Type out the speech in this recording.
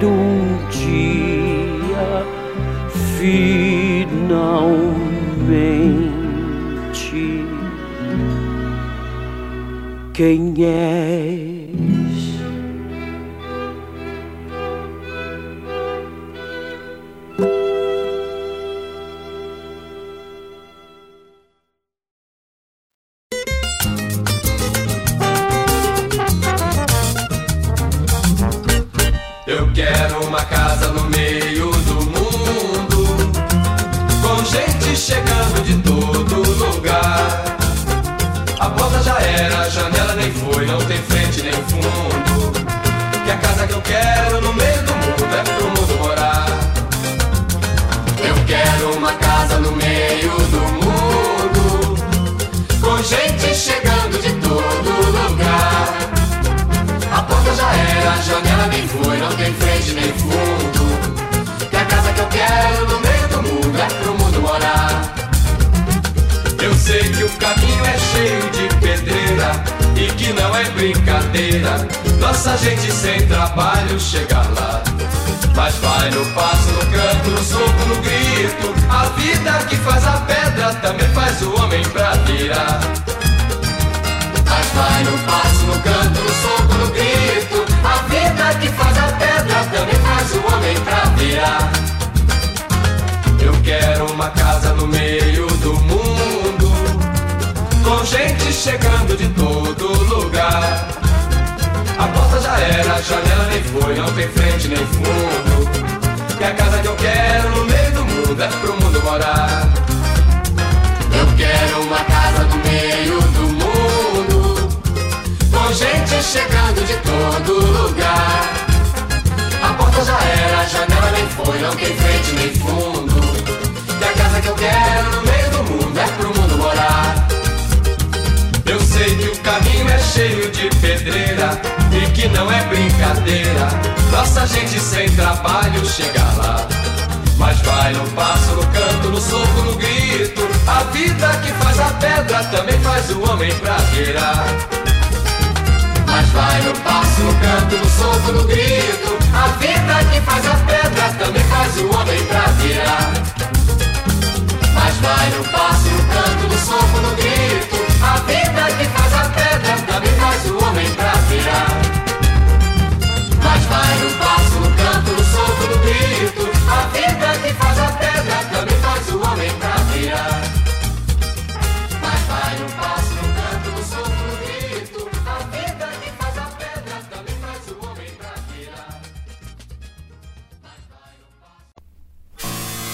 um dia finalmente quem és. Eu quero uma casa no meio do mundo, com gente chegando de todo lugar. A porta já era, a janela nem foi, não tem frente nem fundo. Que a casa que eu quero no meio do mundo é pro mundo morar. Eu quero uma casa no meio do mundo, com gente chegando de todo lugar. A porta já era, a janela nem foi, não tem frente nem fundo. Que a casa que eu quero no meio do mundo é pro mundo morar. Eu sei que o caminho é cheio de pedreira e que não é brincadeira nossa gente sem trabalho chegar lá. Mas vai no passo, no canto, no soco, no grito. A vida que faz a pedra também faz o homem pra virar. Mas vai no passo, no canto, no soco, no grito. A vida que faz a pedra também faz o homem pra virar. Eu quero uma casa no meio do mundo, com gente chegando de todo lugar. A porta já era, a janela nem foi, não tem frente nem fundo. Que a casa que eu quero no meio do mundo é pro mundo morar. Eu quero uma casa no meio do mundo, com gente chegando de todo lugar. A porta já era, a janela nem foi, não tem frente nem fundo. Que a casa que eu quero no meio do mundo é pro mundo morar. Eu sei que o caminho é cheio de pedreira e que não é brincadeira nossa gente sem trabalho chegar lá. Mas vai no passo, no canto, no soco, no grito. A vida que faz a pedra também faz o homem pra virar. Mas vai no passo, no canto, no soco, no grito. A vida que faz a pedra também faz o homem pra virar. Mas vai no passo, no canto, no soco, no grito. A vida que faz a pedra também faz o homem pra